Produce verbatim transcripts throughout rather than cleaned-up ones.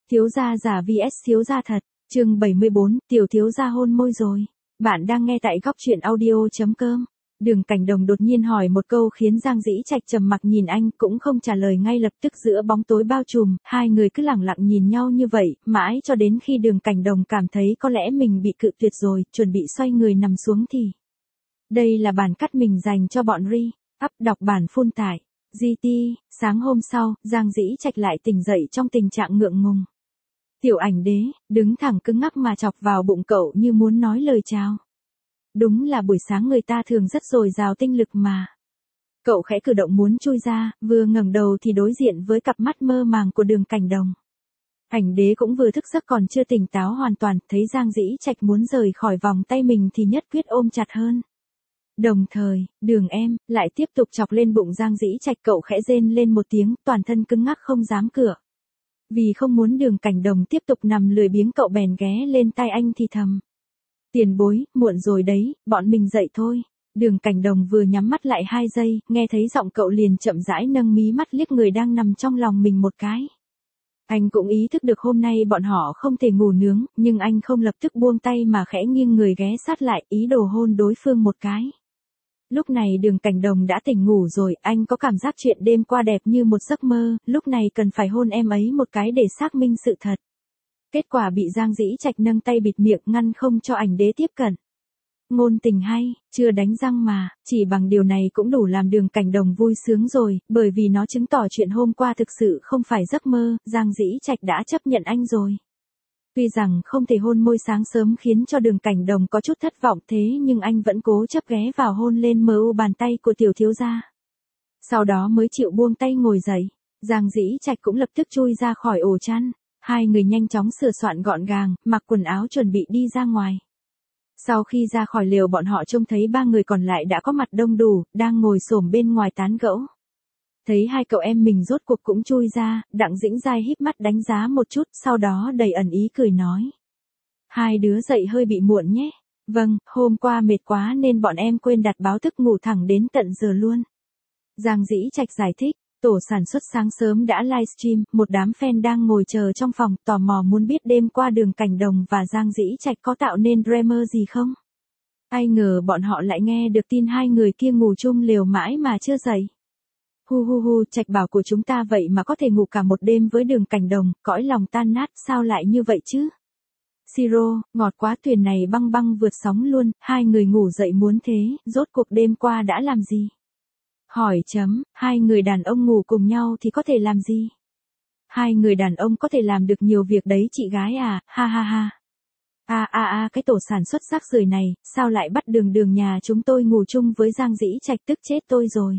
Thiếu gia giả vs thiếu gia thật, chương bảy mươi bốn, tiểu thiếu gia hôn môi rồi. Bạn đang nghe tại góc truyện audio.com. Đường Cảnh Đồng đột nhiên hỏi một câu khiến Giang Dĩ Trạch trầm mặc nhìn anh, cũng không trả lời ngay lập tức. Giữa bóng tối bao trùm, hai người cứ lẳng lặng nhìn nhau như vậy, mãi cho đến khi Đường Cảnh Đồng cảm thấy có lẽ mình bị cự tuyệt rồi, chuẩn bị xoay người nằm xuống thì. Đây là bản cắt mình dành cho bọn Ri, up đọc bản full tải. giê tê, sáng hôm sau, Giang Dĩ Trạch lại tỉnh dậy trong tình trạng ngượng ngùng. Tiểu Ảnh Đế, đứng thẳng cứng ngắc mà chọc vào bụng cậu như muốn nói lời chào. Đúng là buổi sáng người ta thường rất dồi dào tinh lực mà. Cậu khẽ cử động muốn chui ra, vừa ngẩng đầu thì đối diện với cặp mắt mơ màng của Đường Cảnh Đồng. Ảnh Đế cũng vừa thức giấc còn chưa tỉnh táo hoàn toàn, thấy Giang Dĩ Trạch muốn rời khỏi vòng tay mình thì nhất quyết ôm chặt hơn. Đồng thời, Đường em, lại tiếp tục chọc lên bụng Giang Dĩ Trạch, cậu khẽ rên lên một tiếng, toàn thân cứng ngắc không dám cựa. Vì không muốn Đường Cảnh Đồng tiếp tục nằm lười biếng, cậu bèn ghé lên tai anh thì thầm. Tiền bối, muộn rồi đấy, bọn mình dậy thôi. Đường Cảnh Đồng vừa nhắm mắt lại hai giây, nghe thấy giọng cậu liền chậm rãi nâng mí mắt liếc người đang nằm trong lòng mình một cái. Anh cũng ý thức được hôm nay bọn họ không thể ngủ nướng, nhưng anh không lập tức buông tay mà khẽ nghiêng người ghé sát lại, ý đồ hôn đối phương một cái. Lúc này Đường Cảnh Đồng đã tỉnh ngủ rồi, anh có cảm giác chuyện đêm qua đẹp như một giấc mơ, lúc này cần phải hôn em ấy một cái để xác minh sự thật. Kết quả bị Giang Dĩ Trạch nâng tay bịt miệng ngăn không cho Ảnh Đế tiếp cận. Ngôn tình hay, chưa đánh răng mà, chỉ bằng điều này cũng đủ làm Đường Cảnh Đồng vui sướng rồi, bởi vì nó chứng tỏ chuyện hôm qua thực sự không phải giấc mơ, Giang Dĩ Trạch đã chấp nhận anh rồi. Tuy rằng không thể hôn môi sáng sớm khiến cho Đường Cảnh Đồng có chút thất vọng, thế nhưng anh vẫn cố chấp ghé vào hôn lên mờ u bàn tay của tiểu thiếu gia. Sau đó mới chịu buông tay ngồi dậy, Giang Dĩ Trạch cũng lập tức chui ra khỏi ổ chăn. Hai người nhanh chóng sửa soạn gọn gàng, mặc quần áo chuẩn bị đi ra ngoài. Sau khi ra khỏi lều bọn họ trông thấy ba người còn lại đã có mặt đông đủ, đang ngồi xổm bên ngoài tán gẫu. Thấy hai cậu em mình rốt cuộc cũng chui ra, Đặng Dĩnh Giai híp mắt đánh giá một chút, sau đó đầy ẩn ý cười nói. Hai đứa dậy hơi bị muộn nhé. Vâng, hôm qua mệt quá nên bọn em quên đặt báo thức ngủ thẳng đến tận giờ luôn. Giang Dĩ Trạch giải thích. Tổ sản xuất sáng sớm đã livestream, một đám fan đang ngồi chờ trong phòng, tò mò muốn biết đêm qua Đường Cảnh Đồng và Giang Dĩ Trạch có tạo nên drama gì không? Ai ngờ bọn họ lại nghe được tin hai người kia ngủ chung lều mãi mà chưa dậy. Hu hu hu, Trạch bảo của chúng ta vậy mà có thể ngủ cả một đêm với Đường Cảnh Đồng, cõi lòng tan nát, sao lại như vậy chứ? Siro, ngọt quá, thuyền này băng băng vượt sóng luôn, hai người ngủ dậy muốn thế, rốt cuộc đêm qua đã làm gì? Hỏi chấm, hai người đàn ông ngủ cùng nhau thì có thể làm gì? Hai người đàn ông có thể làm được nhiều việc đấy chị gái à, ha ha ha. A a a, cái tổ sản xuất rác rưởi này, sao lại bắt Đường Đường nhà chúng tôi ngủ chung với Giang Dĩ Trạch, tức chết tôi rồi.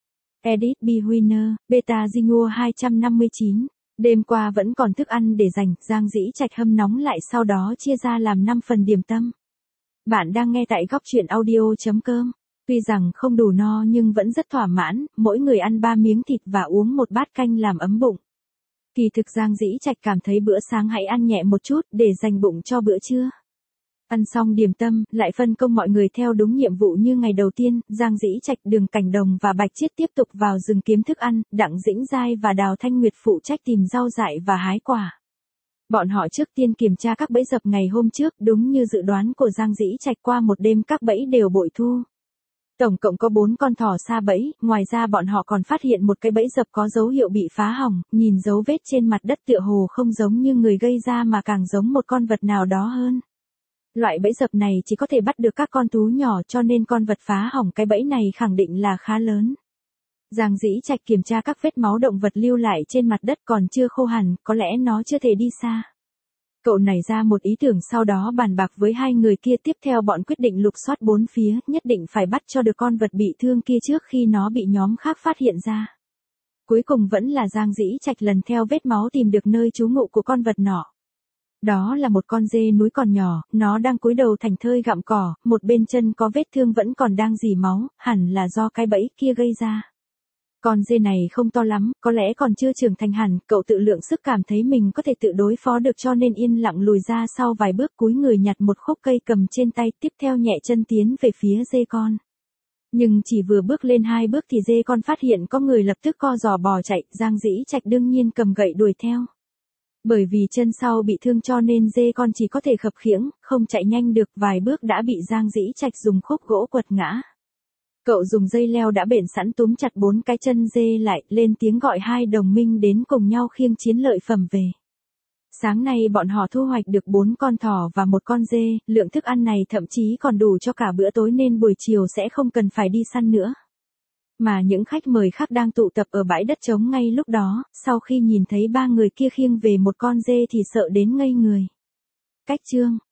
Edit B. Winner, Beta Zinua hai trăm năm mươi chín. Đêm qua vẫn còn thức ăn để dành, Giang Dĩ Trạch hâm nóng lại sau đó chia ra làm năm phần điểm tâm. Bạn đang nghe tại góc truyện audio.com. Tuy rằng không đủ no nhưng vẫn rất thỏa mãn, mỗi người ăn ba miếng thịt và uống một bát canh làm ấm bụng. Kỳ thực Giang Dĩ Trạch cảm thấy bữa sáng hãy ăn nhẹ một chút để dành bụng cho bữa trưa. Ăn xong điểm tâm, lại phân công mọi người theo đúng nhiệm vụ như ngày đầu tiên, Giang Dĩ Trạch, Đường Cảnh Đồng và Bạch Chiết tiếp tục vào rừng kiếm thức ăn, Đặng Dĩnh Giai và Đào Thanh Nguyệt phụ trách tìm rau dại và hái quả. Bọn họ trước tiên kiểm tra các bẫy dập ngày hôm trước, đúng như dự đoán của Giang Dĩ Trạch, qua một đêm các bẫy đều bội thu. Tổng cộng có bốn con thỏ sa bẫy, ngoài ra bọn họ còn phát hiện một cái bẫy dập có dấu hiệu bị phá hỏng, nhìn dấu vết trên mặt đất tựa hồ không giống như người gây ra mà càng giống một con vật nào đó hơn. Loại bẫy dập này chỉ có thể bắt được các con thú nhỏ, cho nên con vật phá hỏng cái bẫy này khẳng định là khá lớn. Giang Dĩ Trạch kiểm tra các vết máu động vật lưu lại trên mặt đất còn chưa khô hẳn, có lẽ nó chưa thể đi xa. Cậu nảy ra một ý tưởng, sau đó bàn bạc với hai người kia, tiếp theo bọn quyết định lục soát bốn phía, nhất định phải bắt cho được con vật bị thương kia trước khi nó bị nhóm khác phát hiện ra. Cuối cùng vẫn là Giang Dĩ Trạch lần theo vết máu tìm được nơi trú ngụ của con vật nọ. Đó là một con dê núi còn nhỏ, nó đang cúi đầu thảnh thơi gặm cỏ, một bên chân có vết thương vẫn còn đang rỉ máu, hẳn là do cái bẫy kia gây ra. Con dê này không to lắm, có lẽ còn chưa trưởng thành hẳn, cậu tự lượng sức cảm thấy mình có thể tự đối phó được cho nên yên lặng lùi ra sau vài bước, cúi người nhặt một khúc cây cầm trên tay, tiếp theo nhẹ chân tiến về phía dê con. Nhưng chỉ vừa bước lên hai bước thì dê con phát hiện có người lập tức co giò bò chạy, Giang Dĩ Trạch đương nhiên cầm gậy đuổi theo. Bởi vì chân sau bị thương cho nên dê con chỉ có thể khập khiễng, không chạy nhanh được, vài bước đã bị Giang Dĩ Trạch dùng khúc gỗ quật ngã. Cậu dùng dây leo đã bện sẵn túm chặt bốn cái chân dê lại, lên tiếng gọi hai đồng minh đến cùng nhau khiêng chiến lợi phẩm về. Sáng nay bọn họ thu hoạch được bốn con thỏ và một con dê, lượng thức ăn này thậm chí còn đủ cho cả bữa tối nên buổi chiều sẽ không cần phải đi săn nữa. Mà những khách mời khác đang tụ tập ở bãi đất trống ngay lúc đó, sau khi nhìn thấy ba người kia khiêng về một con dê thì sợ đến ngây người. Cách chương